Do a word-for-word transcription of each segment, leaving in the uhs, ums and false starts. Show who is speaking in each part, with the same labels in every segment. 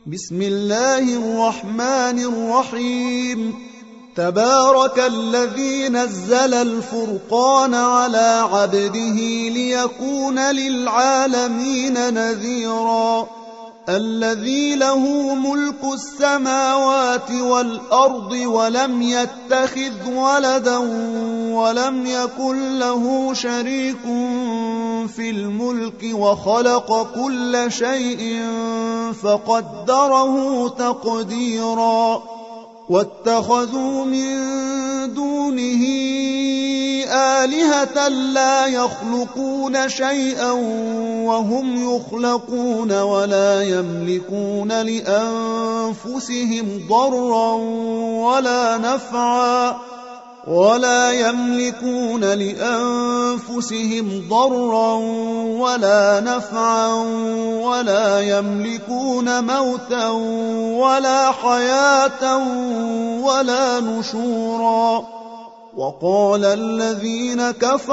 Speaker 1: بسم الله الرحمن الرحيم تبارك الذي نزل الفرقان على عبده ليكون للعالمين نذيرا الذي له ملك السماوات والأرض ولم يتخذ ولدا ولم يكن له شريك في الملك وخلق كل شيء فقدره تقديرا واتخذوا من دونه آلهة لا يخلقون شيئا وهم يخلقون ولا يملكون لأنفسهم ضرا ولا نفعا ولا يملكون لأنفسهم ضرا ولا نفعا ولا يملكون موتا ولا حياة ولا نشورا وقال الذين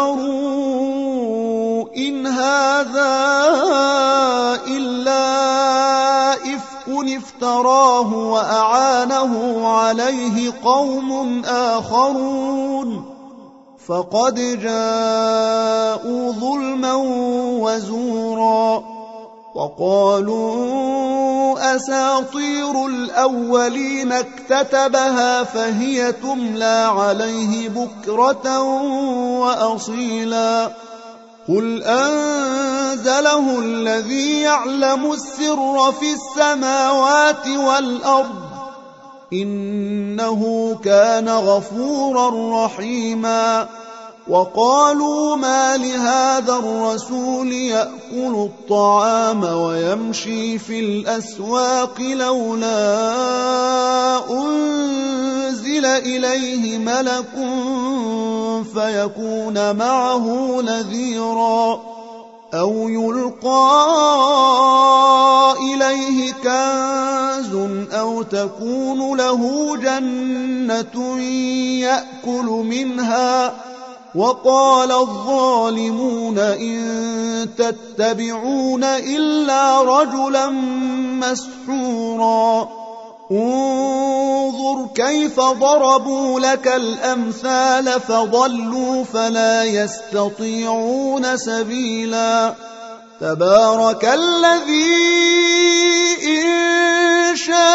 Speaker 1: كفروا إن هذا إلا إفك افتراه وأعانه عليه قوم آخرون فقد جاءوا ظلما وزورا وقالوا أساطير الأولين اكتتبها فهي تملى عليه بكرة وأصيلا قل أنزله الذي يعلم السر في السماوات والأرض إنه كان غفورا رحيما وقالوا ما لهذا الرسول يأكل الطعام ويمشي في الأسواق لولا أنزل إليه ملك فيكون معه نذيرا أو يلقى إليه كنز أو تكون له جنة يأكل منها وقال الظالمون إن تتبعون إلا رجلا مسحورا انظر كيف ضربوا لك الأمثال فضلوا فلا يستطيعون سبيلا تبارك الذي إن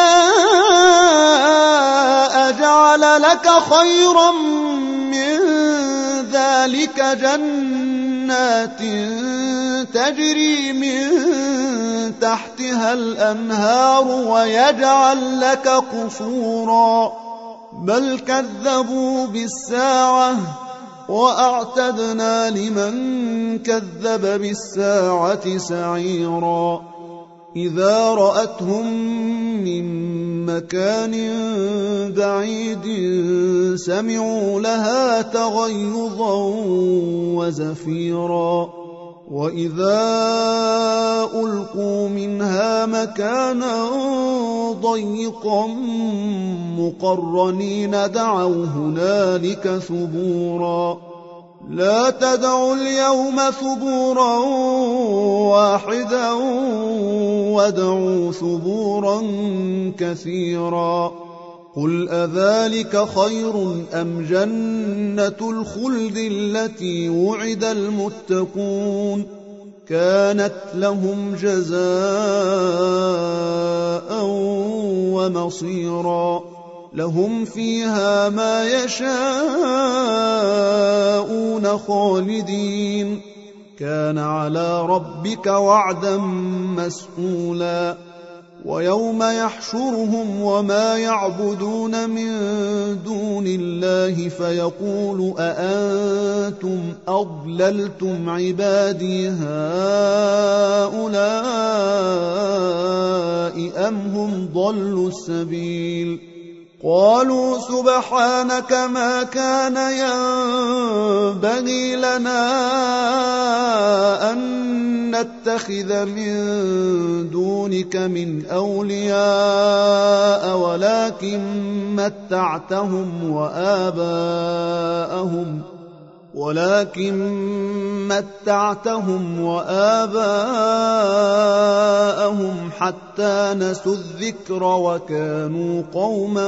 Speaker 1: شاء جعل لك خيرا من ذلك جنات تجري من تحتها الأنهار ويجعل لك قصورا بل كذبوا بالساعة وأعتدنا لمن كذب بالساعة سعيرا إذا رأتهم من مكان بعيد سمعوا لها تغيظا وزفيرا وإذا ألقوا منها مكانا ضيقا مقرنين دعوا هنالك ثبورا لا تدعوا اليوم ثبورا واحدا وادعوا ثبورا كثيرا قل أذلك خير أم جنة الخلد التي وعد المتقون كانت لهم جزاء ومصيرا لهم فيها ما يشاءون خالدين كان على ربك وعدا مسئولا ويوم يحشرهم وما يعبدون من دون الله فيقول أأنتم أضللتم عبادي هؤلاء أم هم ضلوا السبيل قالوا سبحانك ما كان ينبغي لنا أن نتخذ من دونك من أولياء ولكن متعتهم وآباءهم ولكن متعتهم وآباءهم حتى نسوا الذكر وكانوا قوما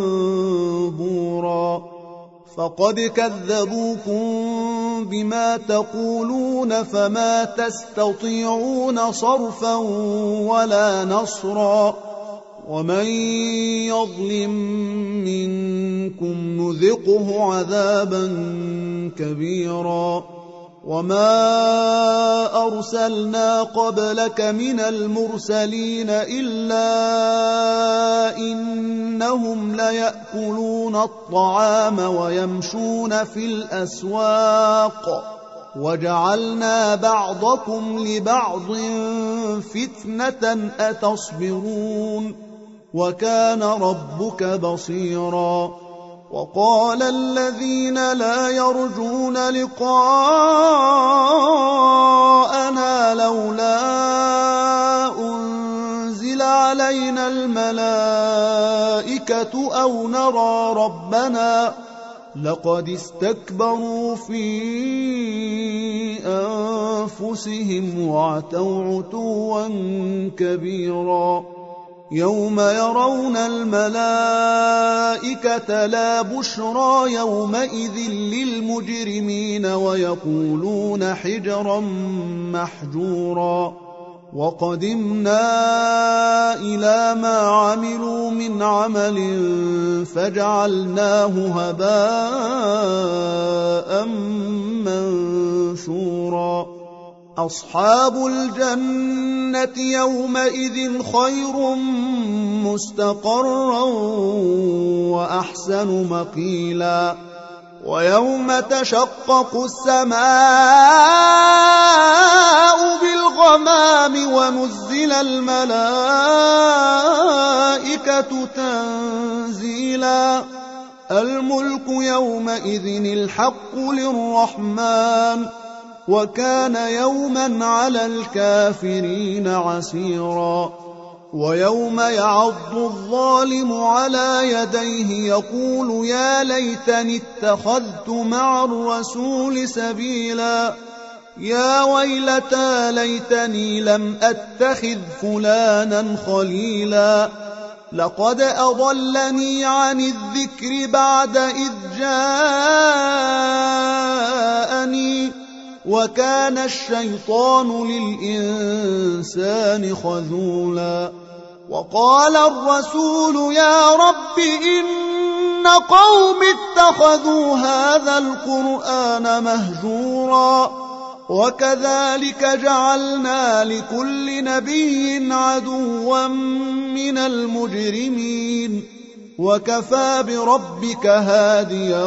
Speaker 1: بورا فقد كذبوكم بما تقولون فما تستطيعون صرفا ولا نصرا ومن يظلم منكم نذقه عذابا كبيرا وما أرسلنا قبلك من المرسلين إلا إنهم ليأكلون الطعام ويمشون في الأسواق وجعلنا بعضكم لبعض فتنة أتصبرون وكان ربك بصيرا وقال الذين لا يرجون لقاءنا لولا أنزل علينا الملائكة أو نرى ربنا لقد استكبروا في أنفسهم وعتوا عتوا كبيرا يوم يرون الملائكة لا بشرى يومئذ للمجرمين ويقولون حجرا محجورا وقدمنا إلى ما عملوا من عمل فجعلناه هباء منثورا أصحاب الجنة يومئذ خير مستقرا وأحسن مقيلا ويوم تشقق السماء بالغمام ونزل الملائكة تنزيلا الملك يومئذ الحق للرحمن وكان يوما على الكافرين عسيرا ويوم يعض الظالم على يديه يقول يا ليتني اتخذت مع الرسول سبيلا يا ويلتى ليتني لم أتخذ فلانا خليلا لقد أضلني عن الذكر بعد إذ جاءني وكان الشيطان للإنسان خذولا وقال الرسول يا رب إن قوم اتخذوا هذا القرآن مهجورا وكذلك جعلنا لكل نبي عدوا من المجرمين وكفى بربك هاديا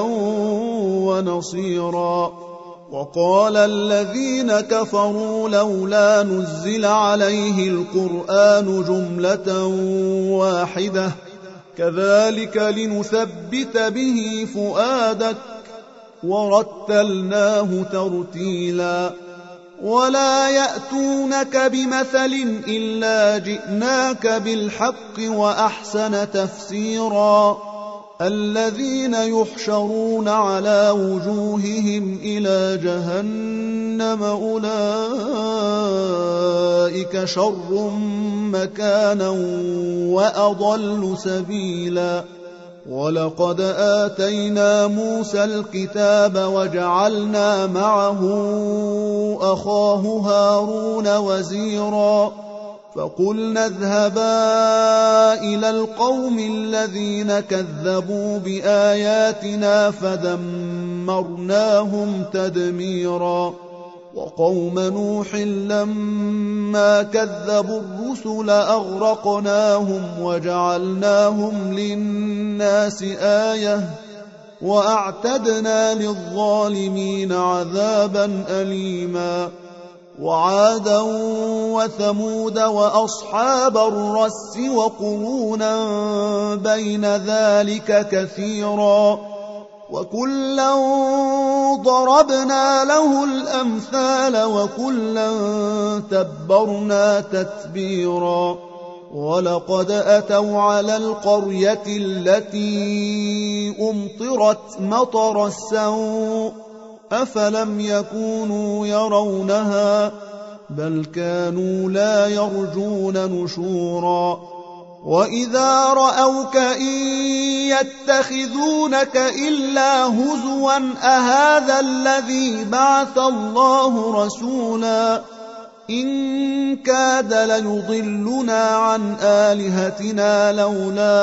Speaker 1: ونصيرا وقال الذين كفروا لولا نزل عليه القرآن جملة واحدة كذلك لنثبت به فؤادك ورتلناه ترتيلا ولا يأتونك بمثل إلا جئناك بالحق وأحسن تفسيرا الذين يحشرون على وجوههم إلى جهنم أولئك شر مكانا وأضل سبيلا ولقد آتينا موسى الكتاب وجعلنا معه أخاه هارون وزيرا فقلنا اذهبا إلى القوم الذين كذبوا بآياتنا فدمرناهم تدميرا وقوم نوح لما كذبوا الرسل أغرقناهم وجعلناهم للناس آية وأعتدنا للظالمين عذابا أليما وعادا وثمود وأصحاب الرس وقرونا بين ذلك كثيرا وكلا ضربنا له الأمثال وكلا تبرنا تتبيرا ولقد أتوا على القرية التي أمطرت مطر السوء أفلم يكونوا يرونها بل كانوا لا يرجون نشورا وإذا رأوك إن يتخذونك إلا هزوا أهذا الذي بعث الله رسولا إن كاد ليضلنا عن آلهتنا لولا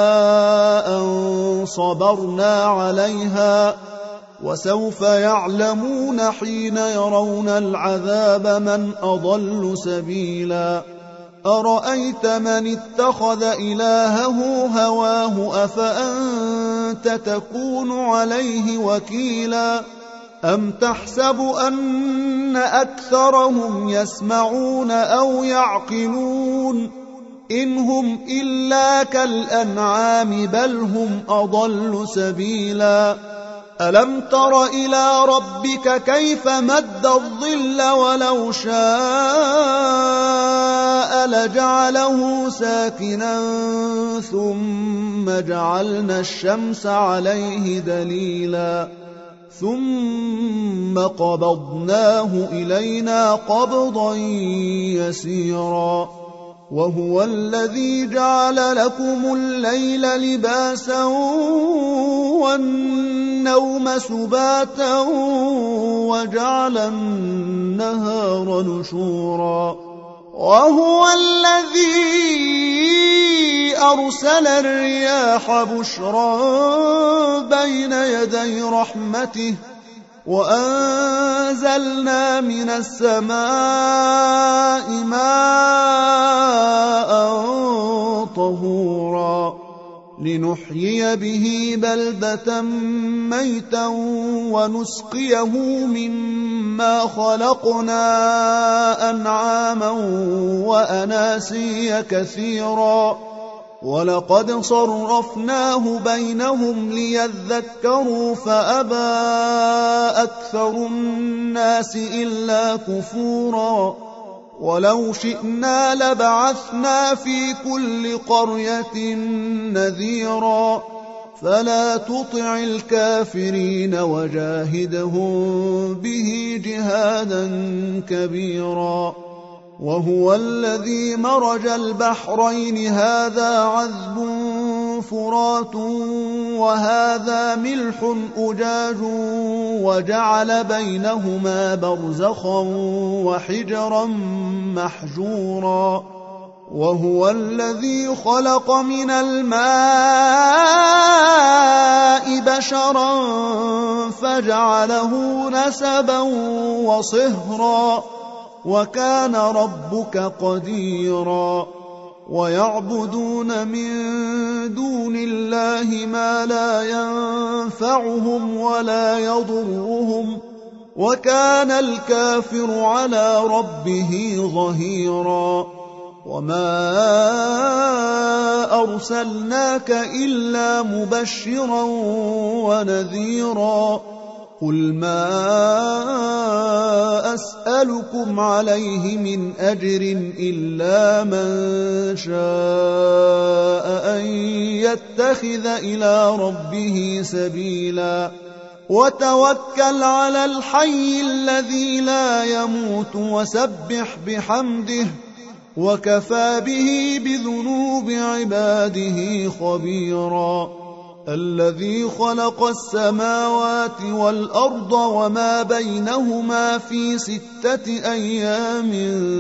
Speaker 1: أن صبرنا عليها وسوف يعلمون حين يرون العذاب من أضل سبيلا أرأيت من اتخذ إلهه هواه أفأنت تكون عليه وكيلا أم تحسب أن أكثرهم يسمعون أو يعقلون إن هم إلا كالأنعام بل هم أضل سبيلا ألم تر إلى ربك كيف مد الظل ولو شاء لجعله ساكنا ثم جعلنا الشمس عليه دليلا ثم قبضناه إلينا قبضا يسيرا وهو الذي جعل لكم الليل لباسا والنوم سباتا وجعل النهار نشورا وهو الذي أرسل الرياح بشرا بين يدي رحمته وأنزلنا من السماء ماء طهورا لنحيي به بلدة ميتا ونسقيه مما خلقنا أنعاما وأناسيا كثيرا ولقد صرفناه بينهم ليذكروا فأبى أكثر الناس إلا كفورا ولو شئنا لبعثنا في كل قرية نذيرا فلا تطع الكافرين وجاهدهم به جهادا كبيرا وهو الذي مرج البحرين هذا عذب فرات وهذا ملح أجاج وجعل بينهما برزخا وحجرا محجورا وهو الذي خلق من الماء بشرا فجعله نسبا وصهرا وكان ربك قديرا ويعبدون من دون الله ما لا ينفعهم ولا يضرهم وكان الكافر على ربه ظهيرا وما أرسلناك إلا مبشرا ونذيرا قل ما أسألكم عليه من أجر إلا من شاء أن يتخذ إلى ربه سبيلا وتوكل على الحي الذي لا يموت وسبح بحمده وكفى به بذنوب عباده خبيرا الذي خلق السماوات والأرض وما بينهما في ستة أيام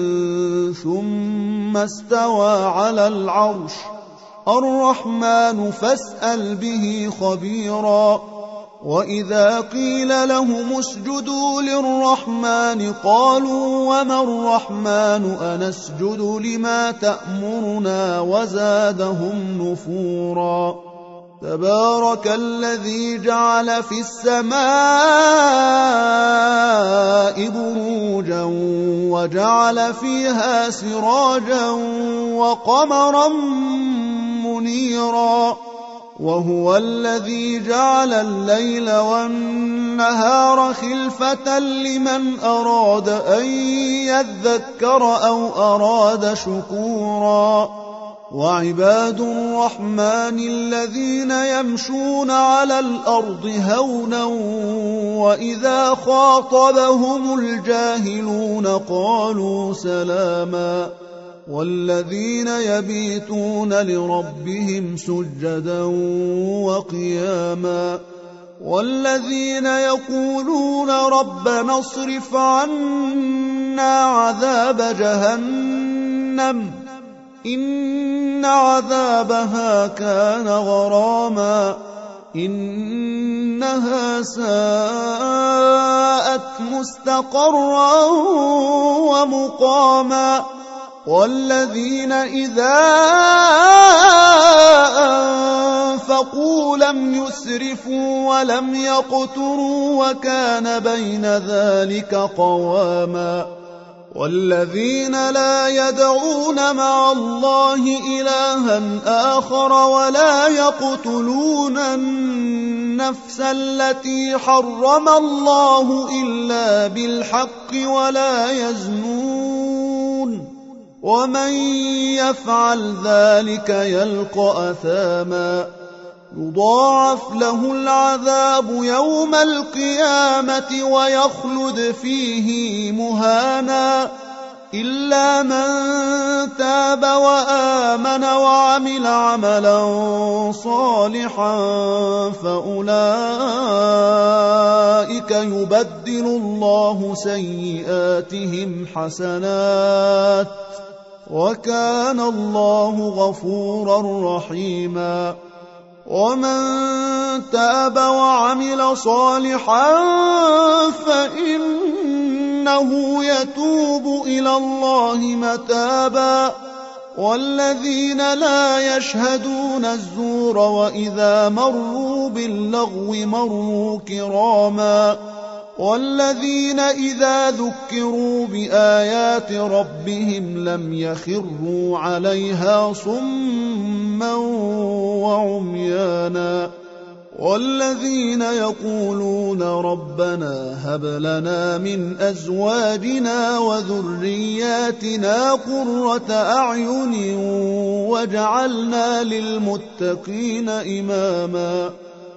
Speaker 1: ثم استوى على العرش الرحمن فاسأل به خبيرا وإذا قيل لهم اسجدوا للرحمن قالوا وما الرحمن أنسجد لما تأمرنا وزادهم نفورا تبارك الذي جعل في السماء بروجا وجعل فيها سراجا وقمرا منيرا وهو الذي جعل الليل والنهار خلفة لمن أراد أن يذكر أو أراد شكورا وعباد الرحمن الذين يمشون على الأرض هونا وإذا خاطبهم الجاهلون قالوا سلاما والذين يبيتون لربهم سجدا وقياما والذين يقولون ربنا اصرف عنا عذاب جهنم إن عذابها كان غراما إنها ساءت مستقرا ومقاما والذين إذا أنفقوا لم يسرفوا ولم يقتروا وكان بين ذلك قواما والذين لا يدعون مع الله إلها آخر ولا يقتلون النفس التي حرم الله إلا بالحق ولا يزنون ومن يفعل ذلك يلقى أثاما يضاعف له العذاب يوم القيامة ويخلد فيه مهانا إلا من تاب وآمن وعمل عملا صالحا فأولئك يبدل الله سيئاتهم حسنات وكان الله غفورا رحيما ومن تاب وعمل صالحا فإنه يتوب إلى الله متابا والذين لا يشهدون الزور وإذا مروا باللغو مروا كراما والذين إذا ذكروا بآيات ربهم لم يخروا عليها صما وعميانا والذين يقولون ربنا هب لنا من أزواجنا وذرياتنا قرة أعين واجعلنا للمتقين إماما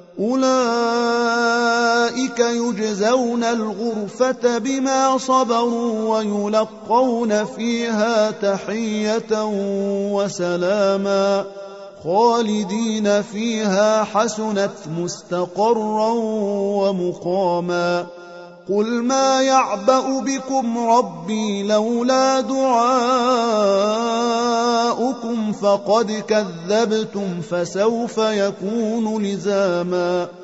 Speaker 1: أولئك يجزون الغرفة بما صبروا ويلقون فيها تحية وسلاما خالدين فيها حسنت مستقرا ومقاما قل ما يعبأ بكم ربي لولا دعاؤكم فقد كذبتم فسوف يكون لزاما